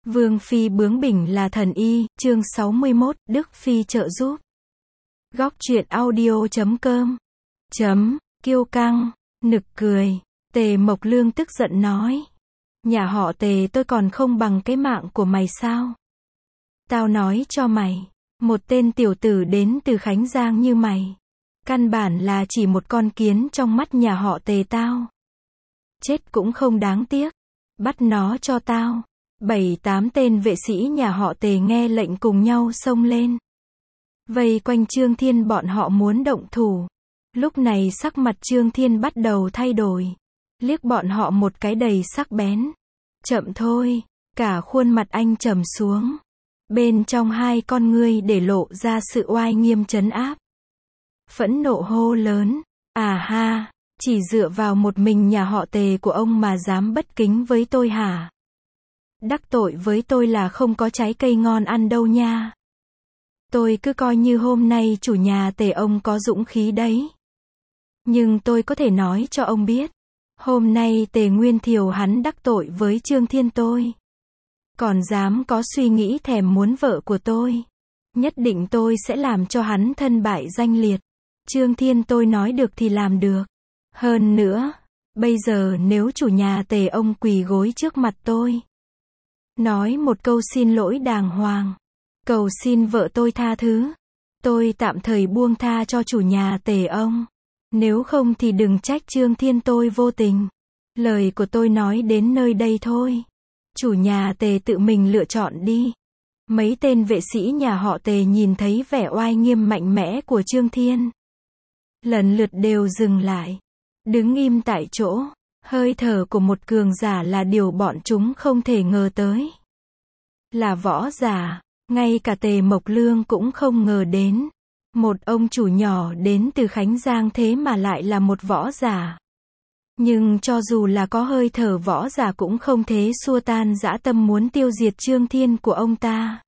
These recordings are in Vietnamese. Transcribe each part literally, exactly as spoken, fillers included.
Vương phi bướng bỉnh là thần y, chương sáu mươi mốt, Đức phi trợ giúp. Góc truyện audio chấm com. Chấm, kiêu căng, nực cười. Tề Mộc Lương tức giận nói. Nhà họ Tề tôi còn không bằng cái mạng của mày sao? Tao nói cho mày, một tên tiểu tử đến từ Khánh Giang như mày, căn bản là chỉ một con kiến trong mắt nhà họ Tề tao. Chết cũng không đáng tiếc. Bắt nó cho tao. Bảy tám tên vệ sĩ nhà họ Tề nghe lệnh cùng nhau xông lên. Vây quanh Trương Thiên, bọn họ muốn động thủ. Lúc này sắc mặt Trương Thiên bắt đầu thay đổi. Liếc bọn họ một cái đầy sắc bén. Chậm thôi, cả khuôn mặt anh trầm xuống. Bên trong hai con ngươi để lộ ra sự oai nghiêm trấn áp. Phẫn nộ hô lớn, à ha, chỉ dựa vào một mình nhà họ Tề của ông mà dám bất kính với tôi hả? Đắc tội với tôi là không có trái cây ngon ăn đâu nha. Tôi cứ coi như hôm nay chủ nhà Tề ông có dũng khí đấy. Nhưng tôi có thể nói cho ông biết, hôm nay Tề Nguyên Thiều hắn đắc tội với Trương Thiên tôi, còn dám có suy nghĩ thèm muốn vợ của tôi, nhất định tôi sẽ làm cho hắn thân bại danh liệt. Trương Thiên tôi nói được thì làm được. Hơn nữa, bây giờ nếu chủ nhà Tề ông quỳ gối trước mặt tôi, nói một câu xin lỗi đàng hoàng, cầu xin vợ tôi tha thứ, tôi tạm thời buông tha cho chủ nhà Tề ông. Nếu không thì đừng trách Trương Thiên tôi vô tình. Lời của tôi nói đến nơi đây thôi. Chủ nhà Tề tự mình lựa chọn đi. Mấy tên vệ sĩ nhà họ Tề nhìn thấy vẻ oai nghiêm mạnh mẽ của Trương Thiên, lần lượt đều dừng lại, đứng im tại chỗ. Hơi thở của một cường giả là điều bọn chúng không thể ngờ tới. Là võ giả, ngay cả Tề Mộc Lương cũng không ngờ đến. Một ông chủ nhỏ đến từ Khánh Giang thế mà lại là một võ giả. Nhưng cho dù là có hơi thở võ giả cũng không thể xua tan dã tâm muốn tiêu diệt Trương Thiên của ông ta.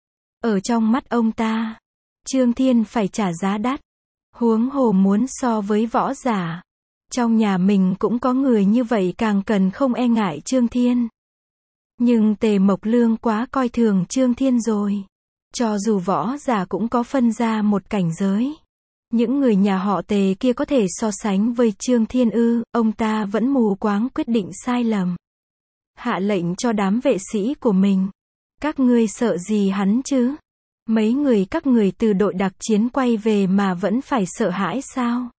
Ở trong mắt ông ta, Trương Thiên phải trả giá đắt. Huống hồ muốn so với võ giả. Trong nhà mình cũng có người như vậy, càng cần không e ngại Trương Thiên. Nhưng Tề Mộc Lương quá coi thường Trương Thiên rồi. Cho dù võ giả cũng có phân ra một cảnh giới. Những người nhà họ Tề kia có thể so sánh với Trương Thiên ư? Ông ta vẫn mù quáng quyết định sai lầm. Hạ lệnh cho đám vệ sĩ của mình. Các ngươi sợ gì hắn chứ? Mấy người các người từ đội đặc chiến quay về mà vẫn phải sợ hãi sao?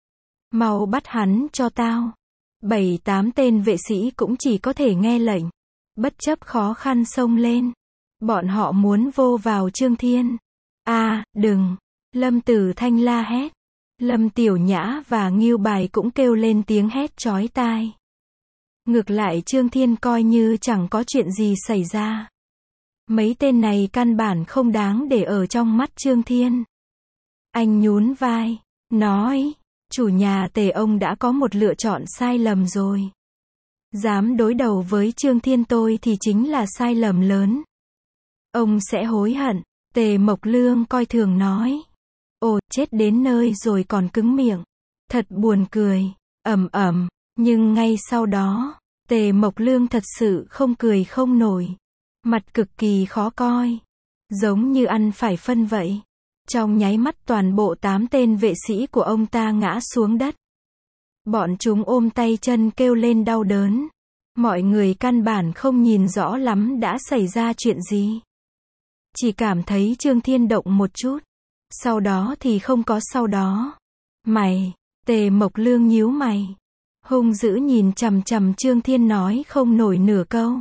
Mau bắt hắn cho tao. Bảy tám tên vệ sĩ cũng chỉ có thể nghe lệnh, bất chấp khó khăn xông lên. Bọn họ muốn vô vào Trương Thiên. À, đừng. Lâm Tử Thanh la hét. Lâm Tiểu Nhã và Ngưu Bài cũng kêu lên tiếng hét chói tai. Ngược lại Trương Thiên coi như chẳng có chuyện gì xảy ra. Mấy tên này căn bản không đáng để ở trong mắt Trương Thiên. Anh nhún vai, nói, chủ nhà Tề ông đã có một lựa chọn sai lầm rồi. Dám đối đầu với Trương Thiên tôi thì chính là sai lầm lớn. Ông sẽ hối hận. Tề Mộc Lương coi thường nói. Ồ, chết đến nơi rồi còn cứng miệng. Thật buồn cười. Ầm ầm. Nhưng ngay sau đó, Tề Mộc Lương thật sự không cười không nổi. Mặt cực kỳ khó coi. Giống như ăn phải phân vậy. Trong nháy mắt toàn bộ tám tên vệ sĩ của ông ta ngã xuống đất. Bọn chúng ôm tay chân kêu lên đau đớn. Mọi người căn bản không nhìn rõ lắm đã xảy ra chuyện gì. Chỉ cảm thấy Trương Thiên động một chút. Sau đó thì không có sau đó. Mày, Tề Mộc Lương nhíu mày. Hung dữ nhìn chằm chằm Trương Thiên nói không nổi nửa câu.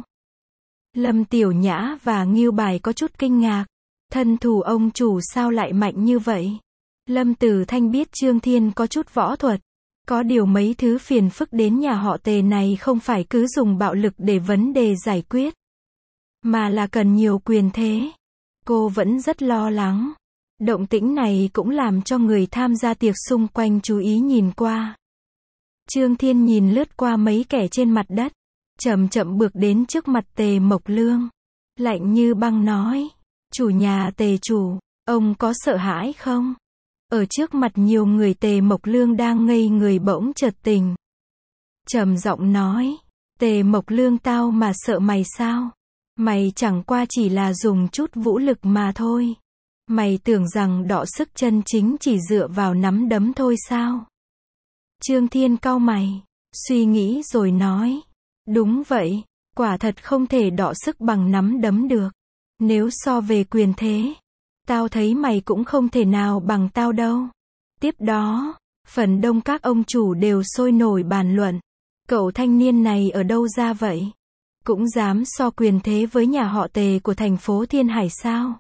Lâm Tiểu Nhã và Ngưu Bài có chút kinh ngạc. Thân thủ ông chủ sao lại mạnh như vậy? Lâm Tử Thanh biết Trương Thiên có chút võ thuật. Có điều mấy thứ phiền phức đến nhà họ Tề này không phải cứ dùng bạo lực để vấn đề giải quyết, mà là cần nhiều quyền thế. Cô vẫn rất lo lắng. Động tĩnh này cũng làm cho người tham gia tiệc xung quanh chú ý nhìn qua. Trương Thiên nhìn lướt qua mấy kẻ trên mặt đất, chậm chậm bước đến trước mặt Tề Mộc Lương. Lạnh như băng nói, chủ nhà Tề chủ, ông có sợ hãi không? Ở trước mặt nhiều người Tề Mộc Lương đang ngây người bỗng chợt tỉnh. Trầm giọng nói, Tề Mộc Lương tao mà sợ mày sao? Mày chẳng qua chỉ là dùng chút vũ lực mà thôi. Mày tưởng rằng đọ sức chân chính chỉ dựa vào nắm đấm thôi sao? Trương Thiên cau mày, suy nghĩ rồi nói. Đúng vậy, quả thật không thể đọ sức bằng nắm đấm được. Nếu so về quyền thế, tao thấy mày cũng không thể nào bằng tao đâu. Tiếp đó, phần đông các ông chủ đều sôi nổi bàn luận. Cậu thanh niên này ở đâu ra vậy? Cũng dám so quyền thế với nhà họ Tề của thành phố Thiên Hải sao?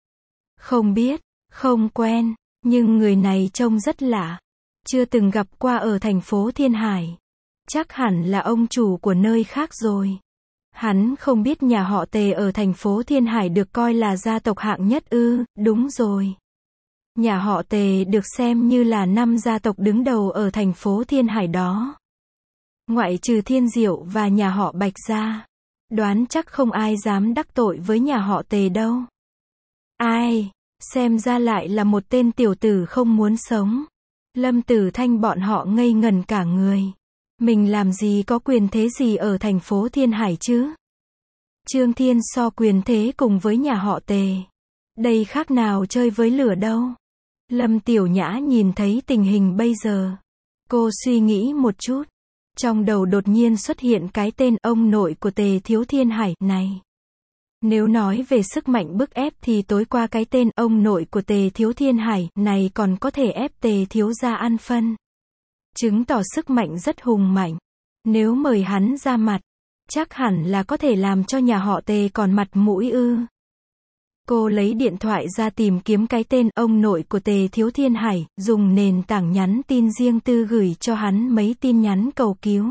Không biết, không quen, nhưng người này trông rất lạ. Chưa từng gặp qua ở thành phố Thiên Hải. Chắc hẳn là ông chủ của nơi khác rồi. Hắn không biết nhà họ Tề ở thành phố Thiên Hải được coi là gia tộc hạng nhất ư? Đúng rồi. Nhà họ Tề được xem như là năm gia tộc đứng đầu ở thành phố Thiên Hải đó. Ngoại trừ Thiên Diệu và nhà họ Bạch ra, đoán chắc không ai dám đắc tội với nhà họ Tề đâu. Ai, xem ra lại là một tên tiểu tử không muốn sống. Lâm Tử Thanh bọn họ ngây ngẩn cả người. Mình làm gì có quyền thế gì ở thành phố Thiên Hải chứ? Trương Thiên so quyền thế cùng với nhà họ Tề. Đây khác nào chơi với lửa đâu. Lâm Tiểu Nhã nhìn thấy tình hình bây giờ. Cô suy nghĩ một chút. Trong đầu đột nhiên xuất hiện cái tên ông nội của Tề Thiếu Thiên Hải này. Nếu nói về sức mạnh bức ép thì tối qua cái tên ông nội của Tề Thiếu Thiên Hải này còn có thể ép Tề Thiếu gia ăn phân. Chứng tỏ sức mạnh rất hùng mạnh. Nếu mời hắn ra mặt, chắc hẳn là có thể làm cho nhà họ Tề còn mặt mũi ư. Cô lấy điện thoại ra tìm kiếm cái tên ông nội của Tề Thiếu Thiên Hải, dùng nền tảng nhắn tin riêng tư gửi cho hắn mấy tin nhắn cầu cứu.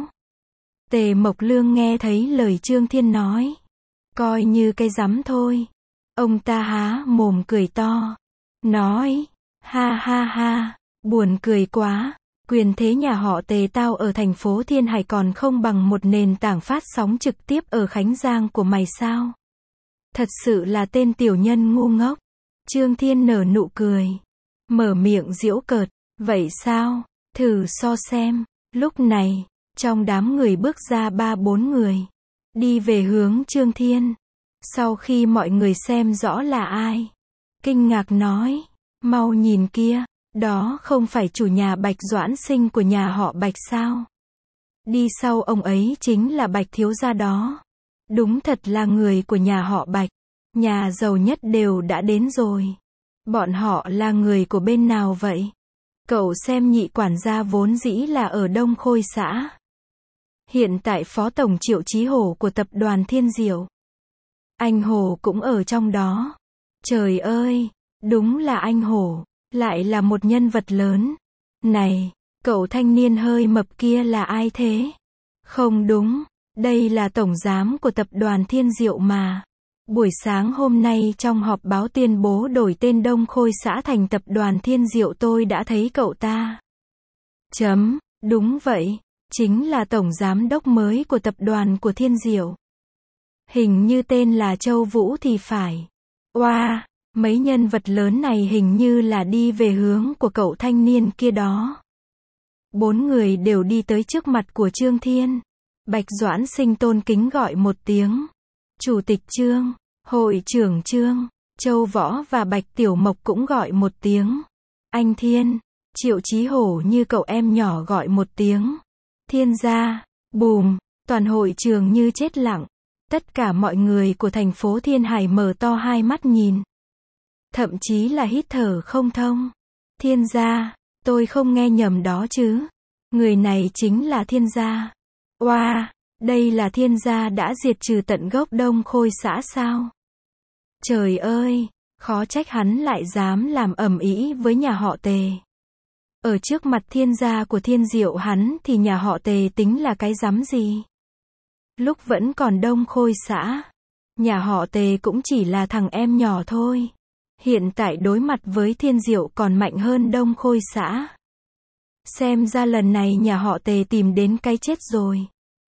Tề Mộc Lương nghe thấy lời Trương Thiên nói. Coi như cái rắm thôi. Ông ta há mồm cười to. Nói, ha ha ha, buồn cười quá. Quyền thế nhà họ Tề tao ở thành phố Thiên Hải còn không bằng một nền tảng phát sóng trực tiếp ở Khánh Giang của mày sao? Thật sự là tên tiểu nhân ngu ngốc. Trương Thiên nở nụ cười. Mở miệng giễu cợt. Vậy sao? Thử so xem. Lúc này, trong đám người bước ra ba bốn người. Đi về hướng Trương Thiên. Sau khi mọi người xem rõ là ai, kinh ngạc nói. Mau nhìn kia. Đó không phải chủ nhà Bạch Doãn Sinh của nhà họ Bạch sao? Đi sau ông ấy chính là Bạch thiếu gia đó. Đúng thật là người của nhà họ Bạch. Nhà giàu nhất đều đã đến rồi. Bọn họ là người của bên nào vậy? Cậu xem nhị quản gia vốn dĩ là ở Đông Khôi xã. Hiện tại phó tổng Triệu Chí Hổ của tập đoàn Thiên Diệu. Anh Hổ cũng ở trong đó. Trời ơi, đúng là anh Hổ. Lại là một nhân vật lớn. Này, cậu thanh niên hơi mập kia là ai thế? Không đúng, đây là tổng giám của tập đoàn Thiên Diệu mà. Buổi sáng hôm nay trong họp báo tuyên bố đổi tên Đông Khôi xã thành tập đoàn Thiên Diệu tôi đã thấy cậu ta. Chấm, đúng vậy, chính là tổng giám đốc mới của tập đoàn của Thiên Diệu. Hình như tên là Châu Vũ thì phải. Oa! Wow. Mấy nhân vật lớn này hình như là đi về hướng của cậu thanh niên kia đó. Bốn người đều đi tới trước mặt của Trương Thiên. Bạch Doãn Sinh tôn kính gọi một tiếng. Chủ tịch Trương, hội trưởng Trương, Châu Võ và Bạch Tiểu Mộc cũng gọi một tiếng. Anh Thiên, Triệu Chí Hổ như cậu em nhỏ gọi một tiếng. Thiên gia, bùm, toàn hội trường như chết lặng. Tất cả mọi người của thành phố Thiên Hải mở to hai mắt nhìn. Thậm chí là hít thở không thông. Thiên gia, tôi không nghe nhầm đó chứ. Người này chính là Thiên gia. Oa, wow, đây là Thiên gia đã diệt trừ tận gốc Đông Khôi xã sao? Trời ơi, khó trách hắn lại dám làm ầm ĩ với nhà họ Tề. Ở trước mặt Thiên gia của Thiên Diệu hắn thì nhà họ Tề tính là cái rắm gì? Lúc vẫn còn Đông Khôi xã, nhà họ Tề cũng chỉ là thằng em nhỏ thôi. Hiện tại đối mặt với Thiên Diệu còn mạnh hơn Đông Khôi xã. Xem ra lần này nhà họ Tề tìm đến cái chết rồi.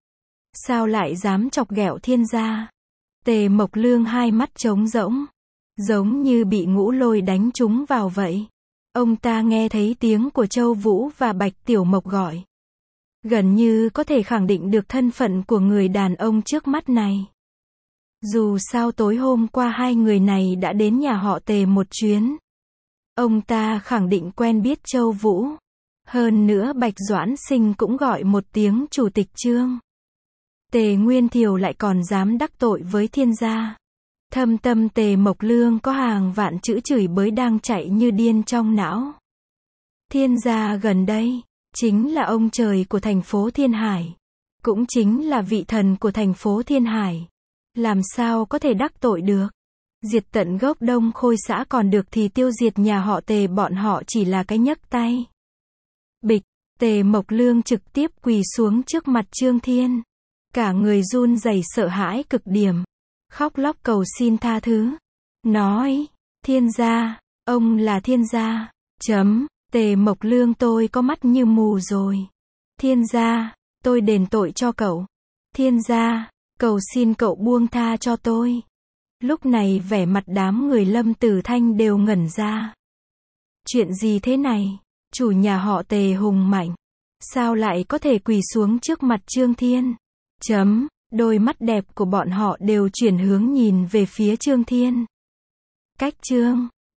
Sao lại dám chọc ghẹo Thiên gia? Tề Mộc Lương hai mắt trống rỗng, giống như bị ngũ lôi đánh trúng vào vậy. Ông ta nghe thấy tiếng của Châu Vũ và Bạch Tiểu Mộc gọi. Gần như có thể khẳng định được thân phận của người đàn ông trước mắt này. Dù sao tối hôm qua hai người này đã đến nhà họ Tề một chuyến. Ông ta khẳng định quen biết Châu Vũ. Hơn nữa Bạch Doãn Sinh cũng gọi một tiếng chủ tịch Trương. Tề Nguyên Thiều lại còn dám đắc tội với Thiên gia. Thâm tâm Tề Mộc Lương có hàng vạn chữ chửi bới đang chạy như điên trong não. Thiên gia gần đây, chính là ông trời của thành phố Thiên Hải. Cũng chính là vị thần của thành phố Thiên Hải. Làm sao có thể đắc tội được? Diệt tận gốc Đông Khôi xã còn được thì tiêu diệt nhà họ Tề bọn họ chỉ là cái nhấc tay. Bịch, Tề Mộc Lương trực tiếp quỳ xuống trước mặt Trương Thiên. Cả người run rẩy sợ hãi cực điểm. Khóc lóc cầu xin tha thứ. Nói, Thiên gia, ông là Thiên gia. Chấm, Tề Mộc Lương tôi có mắt như mù rồi. Thiên gia, tôi đền tội cho cậu. Thiên gia, cầu xin cậu buông tha cho tôi. Lúc này vẻ mặt đám người Lâm Tử Thanh đều ngẩn ra. Chuyện gì thế này? Chủ nhà họ Tề hùng mạnh. Sao lại có thể quỳ xuống trước mặt Trương Thiên? Chấm, đôi mắt đẹp của bọn họ đều chuyển hướng nhìn về phía Trương Thiên. Cách Trương